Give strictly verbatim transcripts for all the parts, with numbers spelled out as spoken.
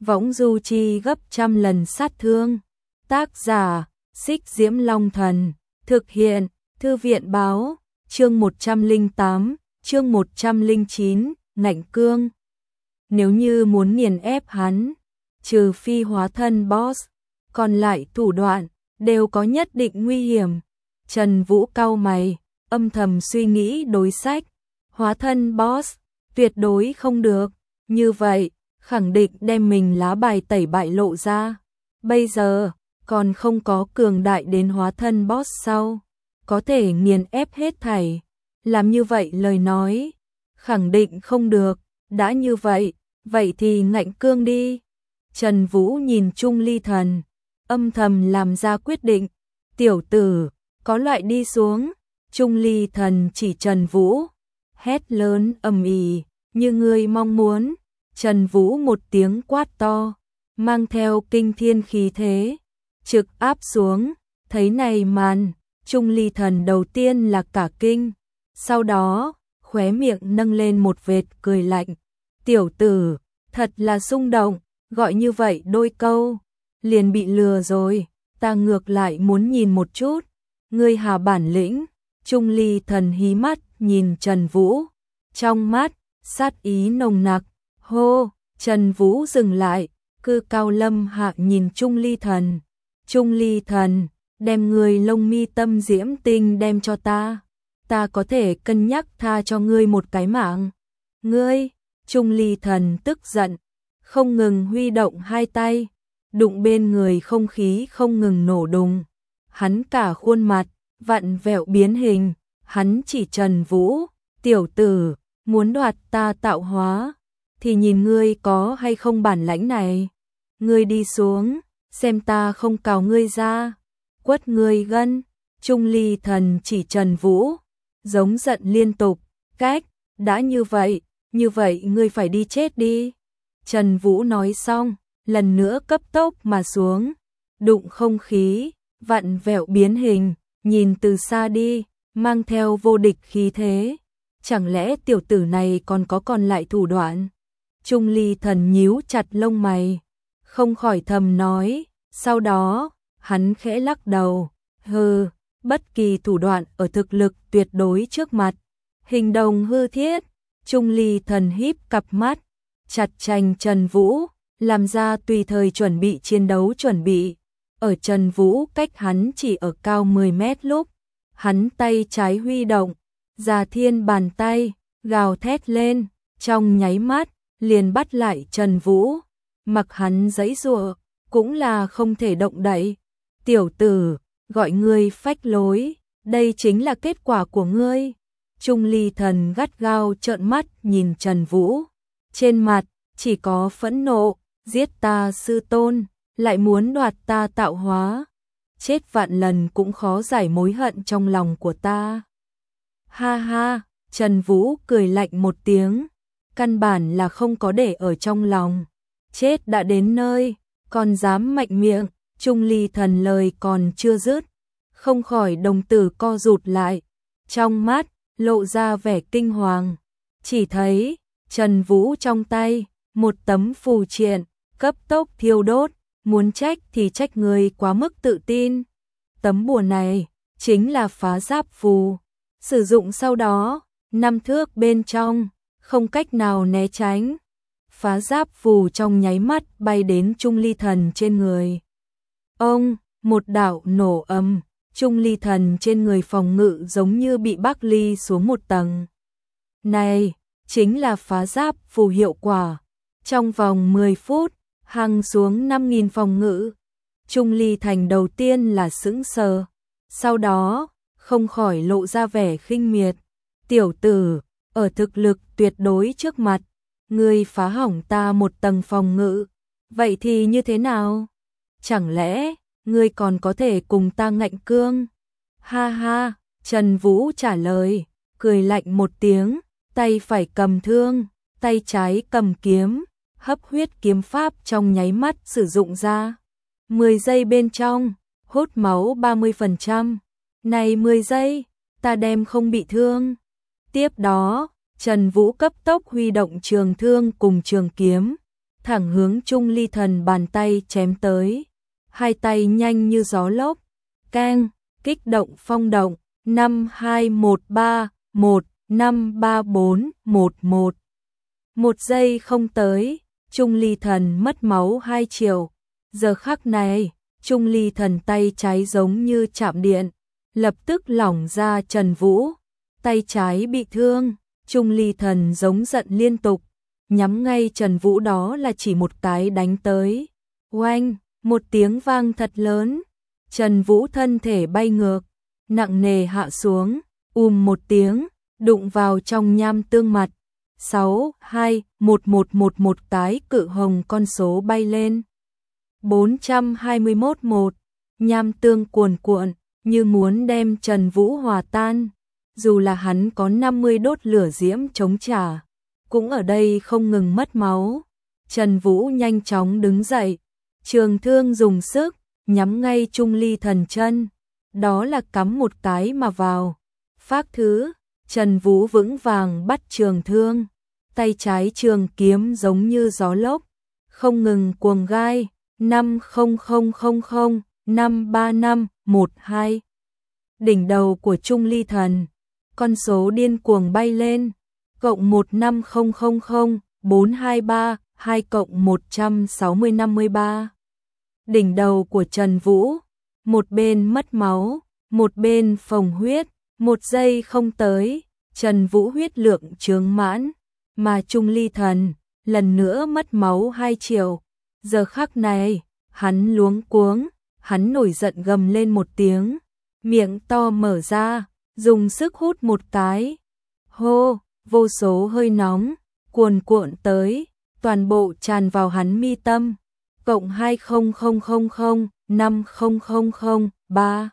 võng du chi gấp trăm lần sát thương. Tác giả, Xích Diễm Long Thần, thực hiện, Thư viện Báo, chương một trăm lẻ tám, chương một trăm lẻ chín, ngạnh cương. Nếu như muốn nghiền ép hắn, trừ phi hóa thân boss, còn lại thủ đoạn đều có nhất định nguy hiểm. Trần Vũ cau mày, âm thầm suy nghĩ đối sách, hóa thân boss, tuyệt đối không được, như vậy, khẳng định đem mình lá bài tẩy bại lộ ra. Bây giờ, còn không có cường đại đến hóa thân boss sau, có thể nghiền ép hết thảy. Làm như vậy lời nói, khẳng định không được, đã như vậy, vậy thì ngạnh cương đi. Trần Vũ nhìn Trung Ly Thần, âm thầm làm ra quyết định, tiểu tử, có loại đi xuống. Trung Ly Thần chỉ Trần Vũ, hét lớn ầm ĩ, như ngươi mong muốn. Trần Vũ một tiếng quát to, mang theo kinh thiên khí thế, trực áp xuống. Thấy này màn, Trung Ly Thần đầu tiên là cả kinh, sau đó, khóe miệng nâng lên một vệt cười lạnh. Tiểu tử, thật là xung động, gọi như vậy đôi câu, liền bị lừa rồi, ta ngược lại muốn nhìn một chút, ngươi hà bản lĩnh. Trung Ly Thần hí mắt nhìn Trần Vũ, trong mắt, sát ý nồng nặc. Hô, Trần Vũ dừng lại, cư cao lâm hạ nhìn Trung Ly Thần. Trung Ly Thần, đem người lông mi tâm diễm tinh đem cho ta, ta có thể cân nhắc tha cho ngươi một cái mạng. Ngươi, Trung Ly Thần tức giận, không ngừng huy động hai tay, đụng bên người không khí không ngừng nổ đùng. Hắn cả khuôn mặt, vặn vẹo biến hình, hắn chỉ Trần Vũ, tiểu tử, muốn đoạt ta tạo hóa, thì nhìn ngươi có hay không bản lãnh này. Ngươi đi xuống, xem ta không cào ngươi ra, quất ngươi gân. Trung Ly Thần chỉ Trần Vũ, giống giận liên tục, cách, đã như vậy, như vậy ngươi phải đi chết đi. Trần Vũ nói xong, lần nữa cấp tốc mà xuống, đụng không khí, vặn vẹo biến hình, nhìn từ xa đi, mang theo vô địch khí thế. Chẳng lẽ tiểu tử này còn có còn lại thủ đoạn? Trung Ly Thần nhíu chặt lông mày, không khỏi thầm nói, sau đó, hắn khẽ lắc đầu, hừ, bất kỳ thủ đoạn ở thực lực tuyệt đối trước mặt, hình đồng hư thiết. Trung Ly Thần híp cặp mắt, chặt chành Trần Vũ, làm ra tùy thời chuẩn bị chiến đấu chuẩn bị. Ở Trần Vũ cách hắn chỉ ở cao mười mét lúc, hắn tay trái huy động, Già Thiên bàn tay, gào thét lên, trong nháy mắt, liền bắt lại Trần Vũ, mặc hắn giãy giụa, cũng là không thể động đậy. Tiểu tử, gọi ngươi phách lối, đây chính là kết quả của ngươi. Trung Ly Thần gắt gao trợn mắt nhìn Trần Vũ, trên mặt chỉ có phẫn nộ, giết ta sư tôn, lại muốn đoạt ta tạo hóa, chết vạn lần cũng khó giải mối hận trong lòng của ta. Ha ha, Trần Vũ cười lạnh một tiếng, căn bản là không có để ở trong lòng, chết đã đến nơi, còn dám mạnh miệng. Trung Ly Thần lời còn chưa dứt, không khỏi đồng tử co rụt lại, trong mắt lộ ra vẻ kinh hoàng. Chỉ thấy Trần Vũ trong tay, một tấm phù triện, cấp tốc thiêu đốt, muốn trách thì trách người quá mức tự tin. Tấm bùa này, chính là phá giáp phù, sử dụng sau đó, năm thước bên trong, không cách nào né tránh. Phá giáp phù trong nháy mắt bay đến Trung Ly Thần trên người. Ông, một đạo nổ ầm, Trung Ly Thần trên người phòng ngự giống như bị bắc ly xuống một tầng. Này, chính là phá giáp phù hiệu quả. Trong vòng mười phút, hằng xuống năm nghìn phòng ngự. Trung Ly Thành đầu tiên là sững sờ, sau đó, không khỏi lộ ra vẻ khinh miệt. Tiểu tử, ở thực lực tuyệt đối trước mặt, ngươi phá hỏng ta một tầng phòng ngự, vậy thì như thế nào? Chẳng lẽ, ngươi còn có thể cùng ta ngạnh cương? Ha ha, Trần Vũ trả lời, cười lạnh một tiếng, tay phải cầm thương, tay trái cầm kiếm, hấp huyết kiếm pháp trong nháy mắt sử dụng ra. mười giây bên trong, hút máu ba mươi phần trăm. Này mười giây, ta đem không bị thương. Tiếp đó, Trần Vũ cấp tốc huy động trường thương cùng trường kiếm, thẳng hướng Trung Ly Thần bàn tay chém tới. Hai tay nhanh như gió lốc, keng, kích động phong động, năm hai một ba, một, năm ba bốn, một một. Một giây không tới, Trung Ly Thần mất máu hai triệu. Giờ khắc này, Trung Ly Thần tay trái giống như chạm điện, lập tức lỏng ra Trần Vũ. Tay trái bị thương, Trung Ly Thần giống giận liên tục, nhắm ngay Trần Vũ, đó là chỉ một cái đánh tới. Oanh, một tiếng vang thật lớn, Trần Vũ thân thể bay ngược, nặng nề hạ xuống, ùm một tiếng, đụng vào trong nham tương mặt. sáu, hai, một một một một cái cự hồng con số bay lên. bốn trăm hai mươi mốt một, nham tương cuồn cuộn, như muốn đem Trần Vũ hòa tan. Dù là hắn có năm mươi đốt lửa diễm chống trả, cũng ở đây không ngừng mất máu. Trần Vũ nhanh chóng đứng dậy, trường thương dùng sức, nhắm ngay Trung Ly Thần chân. Đó là cắm một cái mà vào. Phác thứ, Trần Vũ vững vàng bắt trường thương. Tay trái trường kiếm giống như gió lốc, không ngừng cuồng gai. năm không không không không, năm ba năm, một hai. Đỉnh đầu của Trung Ly Thần, con số điên cuồng bay lên. Cộng một năm không không không, bốn hai ba, hai cộng một trăm sáu mươi năm mươi ba. Đỉnh đầu của Trần Vũ, một bên mất máu, một bên phồng huyết, một giây không tới, Trần Vũ huyết lượng chướng mãn, mà Trung Ly Thần lần nữa mất máu hai triệu. Giờ khắc này, hắn luống cuống, hắn nổi giận gầm lên một tiếng, miệng to mở ra, dùng sức hút một cái. Hô, vô số hơi nóng cuồn cuộn tới, toàn bộ tràn vào hắn mi tâm. Cộng hai không không không không, năm không không không, ba.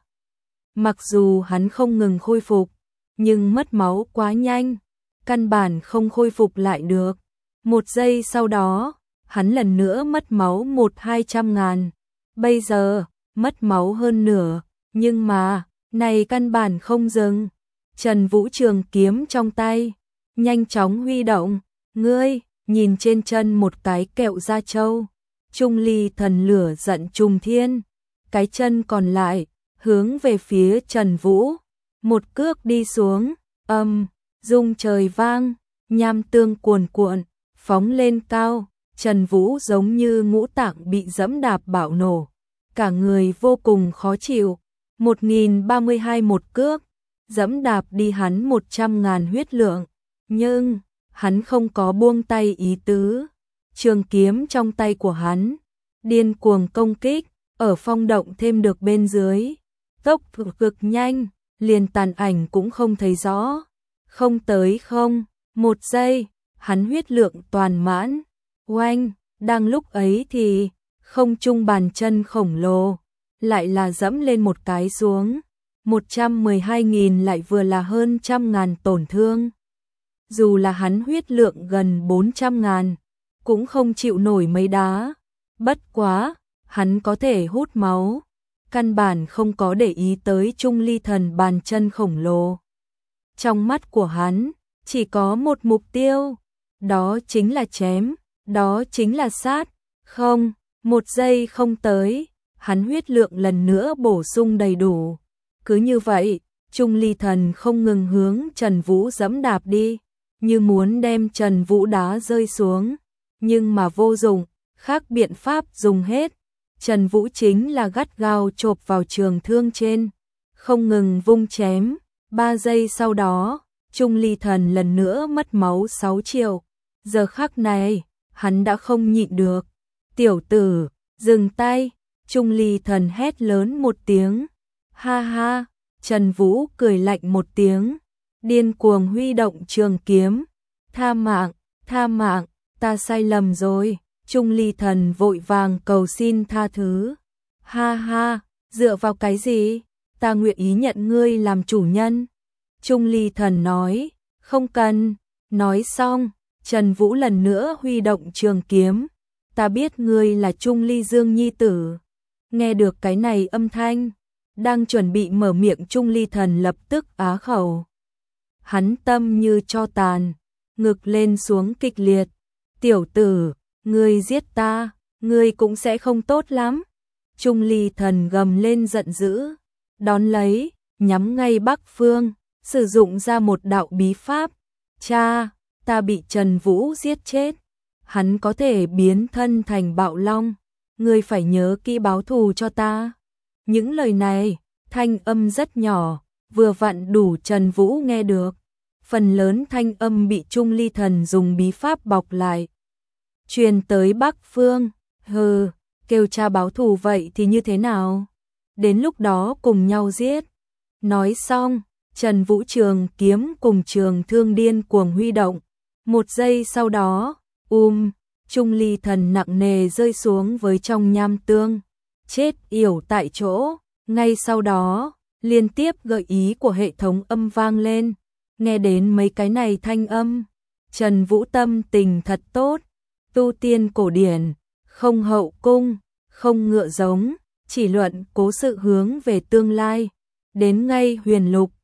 Mặc dù hắn không ngừng khôi phục, nhưng mất máu quá nhanh, căn bản không khôi phục lại được. Một giây sau đó, hắn lần nữa mất máu một hai trăm ngàn. Bây giờ, mất máu hơn nửa, nhưng mà, này căn bản không dừng. Trần Vũ trường kiếm trong tay, nhanh chóng huy động. Ngươi, nhìn trên chân một cái kẹo da trâu. Trung Ly Thần lửa giận trùng thiên, cái chân còn lại hướng về phía Trần Vũ, một cước đi xuống, âm, rung trời vang, nham tương cuồn cuộn, phóng lên cao. Trần Vũ giống như ngũ tạng bị dẫm đạp bạo nổ, cả người vô cùng khó chịu. Một nghìn ba mươi hai một cước, dẫm đạp đi hắn một trăm ngàn huyết lượng, nhưng hắn không có buông tay ý tứ. Trường kiếm trong tay của hắn điên cuồng công kích, ở phong động thêm được bên dưới, tốc độ cực nhanh, liền tàn ảnh cũng không thấy rõ. Không tới không, một giây, hắn huyết lượng toàn mãn. Oanh, đang lúc ấy thì không trung bàn chân khổng lồ lại là dẫm lên một cái xuống, một trăm mười hai nghìn lại vừa là hơn trăm ngàn tổn thương. Dù là hắn huyết lượng gần bốn trăm ngàn, cũng không chịu nổi mấy đá. Bất quá, hắn có thể hút máu, căn bản không có để ý tới Trung Ly Thần bàn chân khổng lồ. Trong mắt của hắn, chỉ có một mục tiêu, đó chính là chém, đó chính là sát. Không, một giây không tới, hắn huyết lượng lần nữa bổ sung đầy đủ. Cứ như vậy, Trung Ly Thần không ngừng hướng Trần Vũ dẫm đạp đi, như muốn đem Trần Vũ đá rơi xuống. Nhưng mà vô dụng, khác biện pháp dùng hết. Trần Vũ chính là gắt gao chộp vào trường thương trên, không ngừng vung chém. Ba giây sau đó, Trung Ly Thần lần nữa mất máu sáu triệu. Giờ khắc này, hắn đã không nhịn được. Tiểu tử, dừng tay. Trung Ly Thần hét lớn một tiếng. Ha ha, Trần Vũ cười lạnh một tiếng, điên cuồng huy động trường kiếm. Tha mạng, tha mạng, ta sai lầm rồi. Trung Ly Thần vội vàng cầu xin tha thứ. Ha ha, dựa vào cái gì? Ta nguyện ý nhận ngươi làm chủ nhân. Trung Ly Thần nói, không cần. Nói xong, Trần Vũ lần nữa huy động trường kiếm. Ta biết ngươi là Trung Ly Dương nhi tử. Nghe được cái này âm thanh, đang chuẩn bị mở miệng Trung Ly Thần lập tức á khẩu. Hắn tâm như tro tàn, ngực lên xuống kịch liệt. Tiểu tử, Ngươi giết ta, ngươi cũng sẽ không tốt lắm. Trung Ly Thần gầm lên giận dữ, đón lấy, nhắm ngay Bắc Phương, sử dụng ra một đạo bí pháp. Cha, ta bị Trần Vũ giết chết. Hắn có thể biến thân thành bạo long. Ngươi phải nhớ kỹ báo thù cho ta. Những lời này, thanh âm rất nhỏ, vừa vặn đủ Trần Vũ nghe được. Phần lớn thanh âm bị Trung Ly Thần dùng bí pháp bọc lại. Truyền tới Bắc Phương, hừ, kêu cha báo thù vậy thì như thế nào? Đến lúc đó cùng nhau giết. Nói xong, Trần Vũ trường kiếm cùng trường thương điên cuồng huy động. Một giây sau đó, um, Trung Ly Thần nặng nề rơi xuống với trong nham tương. Chết yểu tại chỗ, ngay sau đó, liên tiếp gợi ý của hệ thống âm vang lên. Nghe đến mấy cái này thanh âm, Trần Vũ tâm tình thật tốt. Tu tiên cổ điển, không hậu cung, không ngựa giống, chỉ luận cố sự hướng về tương lai. Đến ngay huyền lục,